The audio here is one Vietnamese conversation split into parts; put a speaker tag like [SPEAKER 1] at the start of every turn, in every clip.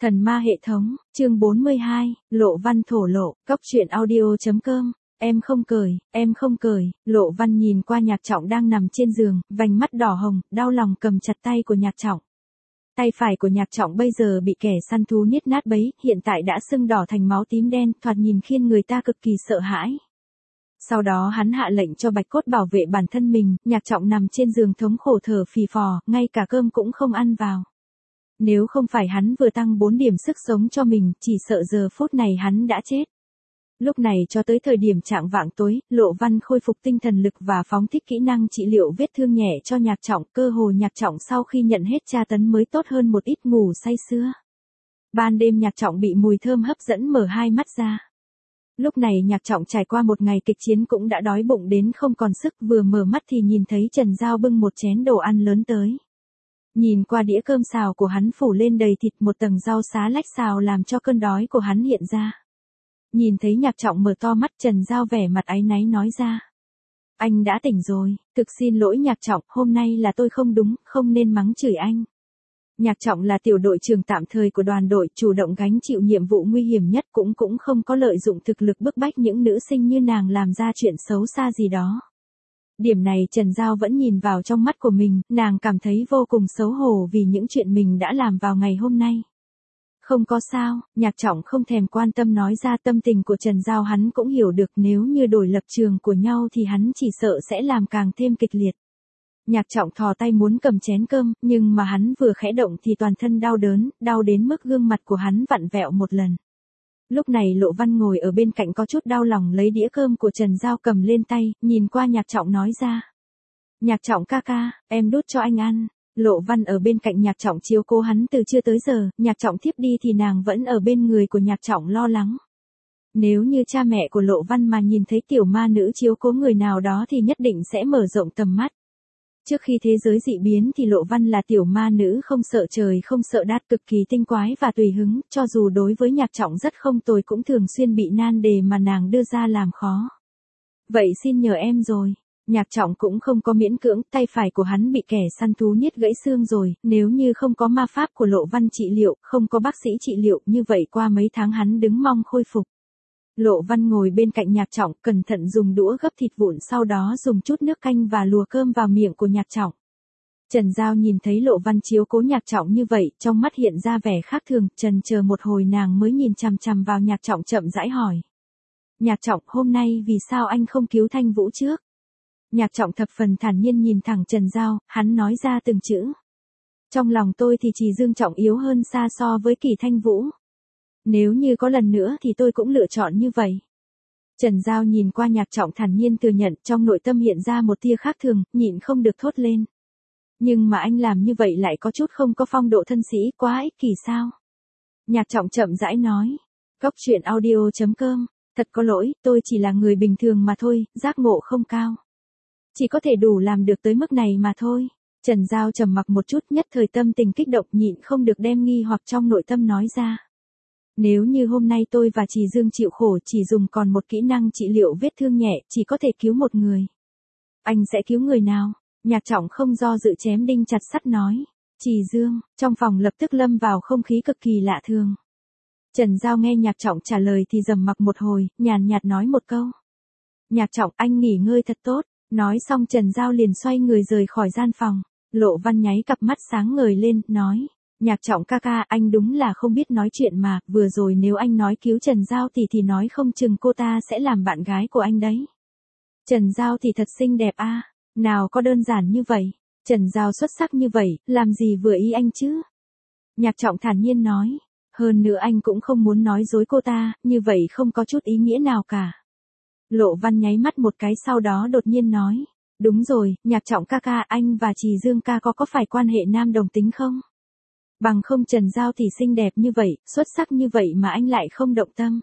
[SPEAKER 1] Thần ma hệ thống, chương 42, Lộ Văn thổ lộ, cóc truyện audio.com. Em không cười, Lộ Văn nhìn qua Nhạc Trọng đang nằm trên giường, vành mắt đỏ hồng, đau lòng cầm chặt tay của Nhạc Trọng. Tay phải của Nhạc Trọng bây giờ bị kẻ săn thú niết nát bấy, hiện tại đã sưng đỏ thành máu tím đen, thoạt nhìn khiến người ta cực kỳ sợ hãi. Sau đó hắn hạ lệnh cho Bạch Cốt bảo vệ bản thân mình, Nhạc Trọng nằm trên giường thống khổ thở phì phò, ngay cả cơm cũng không ăn vào. Nếu không phải hắn vừa tăng 4 điểm sức sống cho mình, chỉ sợ giờ phút này hắn đã chết. Lúc này cho tới thời điểm chạng vạng tối, Lộ Văn khôi phục tinh thần lực và phóng thích kỹ năng trị liệu vết thương nhẹ cho Nhạc Trọng. Cơ hồ Nhạc Trọng sau khi nhận hết tra tấn mới tốt hơn một ít, ngủ say sưa. Ban đêm Nhạc Trọng bị mùi thơm hấp dẫn mở hai mắt ra. Lúc này Nhạc Trọng trải qua một ngày kịch chiến cũng đã đói bụng đến không còn sức, vừa mở mắt thì nhìn thấy Trần Giao bưng một chén đồ ăn lớn tới. Nhìn qua đĩa cơm xào của hắn phủ lên đầy thịt, một tầng rau xá lách xào làm cho cơn đói của hắn hiện ra. Nhìn thấy Nhạc Trọng mở to mắt, Trần Giao vẻ mặt áy náy nói ra. Anh đã tỉnh rồi, thực xin lỗi Nhạc Trọng, hôm nay là tôi không đúng, không nên mắng chửi anh. Nhạc Trọng là tiểu đội trưởng tạm thời của đoàn đội, chủ động gánh chịu nhiệm vụ nguy hiểm nhất, cũng không có lợi dụng thực lực bức bách những nữ sinh như nàng làm ra chuyện xấu xa gì đó. Điểm này Trần Giao vẫn nhìn vào trong mắt của mình, nàng cảm thấy vô cùng xấu hổ vì những chuyện mình đã làm vào ngày hôm nay. Không có sao, Nhạc Trọng không thèm quan tâm nói ra tâm tình của Trần Giao, hắn cũng hiểu được nếu như đổi lập trường của nhau thì hắn chỉ sợ sẽ làm càng thêm kịch liệt. Nhạc Trọng thò tay muốn cầm chén cơm, nhưng mà hắn vừa khẽ động thì toàn thân đau đớn, đau đến mức gương mặt của hắn vặn vẹo một lần. Lúc này Lộ Văn ngồi ở bên cạnh có chút đau lòng lấy đĩa cơm của Trần Giao cầm lên tay, nhìn qua Nhạc Trọng nói ra. Nhạc Trọng ca ca, em đút cho anh ăn. Lộ Văn ở bên cạnh Nhạc Trọng chiếu cố hắn từ trưa tới giờ, Nhạc Trọng thiếp đi thì nàng vẫn ở bên người của Nhạc Trọng lo lắng. Nếu như cha mẹ của Lộ Văn mà nhìn thấy tiểu ma nữ chiếu cố người nào đó thì nhất định sẽ mở rộng tầm mắt. Trước khi thế giới dị biến thì Lộ Văn là tiểu ma nữ không sợ trời không sợ đất, cực kỳ tinh quái và tùy hứng, cho dù đối với Nhạc Trọng rất không tồi cũng thường xuyên bị nan đề mà nàng đưa ra làm khó. Vậy xin nhờ em rồi. Nhạc Trọng cũng không có miễn cưỡng, tay phải của hắn bị kẻ săn thú niết gãy xương rồi, nếu như không có ma pháp của Lộ Văn trị liệu, không có bác sĩ trị liệu, như vậy qua mấy tháng hắn đứng mong khôi phục. Lộ Văn ngồi bên cạnh Nhạc Trọng, cẩn thận dùng đũa gấp thịt vụn, sau đó dùng chút nước canh và lùa cơm vào miệng của Nhạc Trọng. Trần Giao nhìn thấy Lộ Văn chiếu cố Nhạc Trọng như vậy, trong mắt hiện ra vẻ khác thường, chần chờ một hồi nàng mới nhìn chằm chằm vào Nhạc Trọng chậm rãi hỏi. Nhạc Trọng, hôm nay vì sao anh không cứu Thanh Vũ trước? Nhạc Trọng thập phần thản nhiên nhìn thẳng Trần Giao, hắn nói ra từng chữ. Trong lòng tôi thì chỉ Dương Trọng yếu hơn xa so với Kỳ Thanh Vũ. Nếu như có lần nữa thì tôi cũng lựa chọn như vậy. Trần Giao nhìn qua Nhạc Trọng thản nhiên thừa nhận, trong nội tâm hiện ra một tia khác thường, nhịn không được thốt lên. Nhưng mà anh làm như vậy lại có chút không có phong độ thân sĩ, quá ích kỷ sao? Nhạc Trọng chậm rãi nói. Cóc truyện audio.com. Thật có lỗi, tôi chỉ là người bình thường mà thôi, giác ngộ không cao. Chỉ có thể đủ làm được tới mức này mà thôi. Trần Giao trầm mặc một chút, nhất thời tâm tình kích động, nhịn không được đem nghi hoặc trong nội tâm nói ra. Nếu như hôm nay tôi và Trì Dương chịu khổ, chỉ dùng còn một kỹ năng trị liệu vết thương nhẹ, chỉ có thể cứu một người. Anh sẽ cứu người nào? Nhạc Trọng không do dự chém đinh chặt sắt nói. Trì Dương, trong phòng lập tức lâm vào không khí cực kỳ lạ thường. Trần Giao nghe Nhạc Trọng trả lời thì trầm mặc một hồi, nhàn nhạt nói một câu. Nhạc Trọng, anh nghỉ ngơi thật tốt. Nói xong Trần Giao liền xoay người rời khỏi gian phòng. Lộ Văn nháy cặp mắt sáng ngời lên, nói. Nhạc Trọng ca ca, anh đúng là không biết nói chuyện mà, vừa rồi nếu anh nói cứu Trần Giao thì nói không chừng cô ta sẽ làm bạn gái của anh đấy. Trần Giao thì thật xinh đẹp a, nào có đơn giản như vậy. Trần Giao xuất sắc như vậy, làm gì vừa ý anh chứ? Nhạc Trọng thản nhiên nói. Hơn nữa anh cũng không muốn nói dối cô ta, như vậy không có chút ý nghĩa nào cả. Lộ Văn nháy mắt một cái sau đó đột nhiên nói. Đúng rồi, Nhạc Trọng ca ca, anh và Trì Dương ca có phải quan hệ nam đồng tính không? Bằng không Trần Giao thì xinh đẹp như vậy, xuất sắc như vậy mà anh lại không động tâm.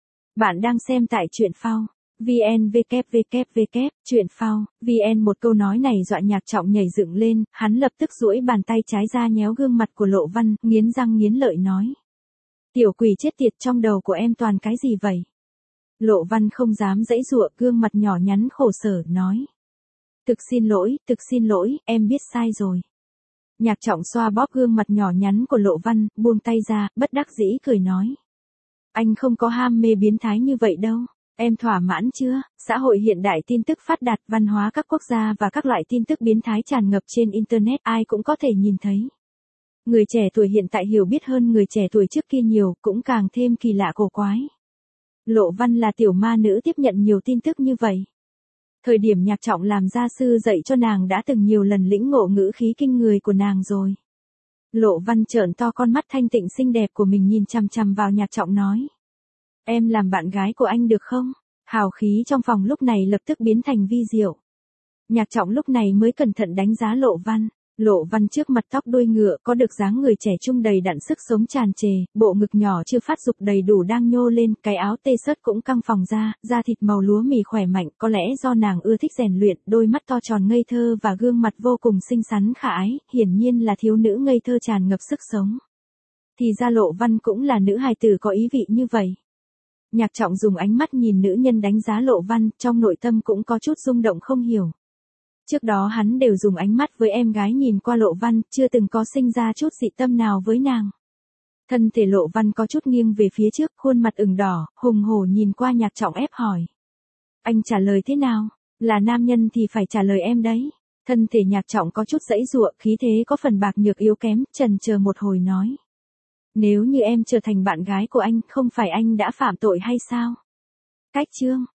[SPEAKER 1] Bạn đang xem tại truyện phao. VN www. Truyện phao. VN. Một câu nói này dọa Nhạc Trọng nhảy dựng lên, hắn lập tức duỗi bàn tay trái ra nhéo gương mặt của Lộ Văn, nghiến răng nghiến lợi nói. Tiểu quỷ chết tiệt, trong đầu của em toàn cái gì vậy? Lộ Văn không dám giãy giụa, gương mặt nhỏ nhắn khổ sở nói. Thực xin lỗi, em biết sai rồi. Nhạc Trọng xoa bóp gương mặt nhỏ nhắn của Lộ Văn, buông tay ra, bất đắc dĩ cười nói. Anh không có ham mê biến thái như vậy đâu. Em thỏa mãn chưa? Xã hội hiện đại tin tức phát đạt, văn hóa các quốc gia và các loại tin tức biến thái tràn ngập trên Internet, ai cũng có thể nhìn thấy. Người trẻ tuổi hiện tại hiểu biết hơn người trẻ tuổi trước kia nhiều, cũng càng thêm kỳ lạ cổ quái. Lộ Văn là tiểu ma nữ tiếp nhận nhiều tin tức như vậy. Thời điểm Nhạc Trọng làm gia sư dạy cho nàng đã từng nhiều lần lĩnh ngộ ngữ khí kinh người của nàng rồi. Lộ Văn trợn to con mắt thanh tịnh xinh đẹp của mình nhìn chằm chằm vào Nhạc Trọng nói. Em làm bạn gái của anh được không? Hào khí trong phòng lúc này lập tức biến thành vi diệu. Nhạc Trọng lúc này mới cẩn thận đánh giá Lộ Văn. Lộ Văn trước mặt tóc đuôi ngựa có được dáng người trẻ trung đầy đặn sức sống tràn trề, bộ ngực nhỏ chưa phát dục đầy đủ đang nhô lên, cái áo tê sớt cũng căng phồng ra, da thịt màu lúa mì khỏe mạnh, có lẽ do nàng ưa thích rèn luyện, đôi mắt to tròn ngây thơ và gương mặt vô cùng xinh xắn khả ái, hiển nhiên là thiếu nữ ngây thơ tràn ngập sức sống. Thì ra Lộ Văn cũng là nữ hài tử có ý vị như vậy. Nhạc Trọng dùng ánh mắt nhìn nữ nhân đánh giá Lộ Văn, trong nội tâm cũng có chút rung động không hiểu. Trước đó hắn đều dùng ánh mắt với em gái nhìn qua Lộ Văn, chưa từng có sinh ra chút dị tâm nào với nàng. Thân thể Lộ Văn có chút nghiêng về phía trước, khuôn mặt ửng đỏ, hùng hổ nhìn qua Nhạc Trọng ép hỏi. Anh trả lời thế nào? Là nam nhân thì phải trả lời em đấy. Thân thể Nhạc Trọng có chút giãy giụa, khí thế có phần bạc nhược yếu kém, chần chờ một hồi nói. Nếu như em trở thành bạn gái của anh, không phải anh đã phạm tội hay sao? Cách chương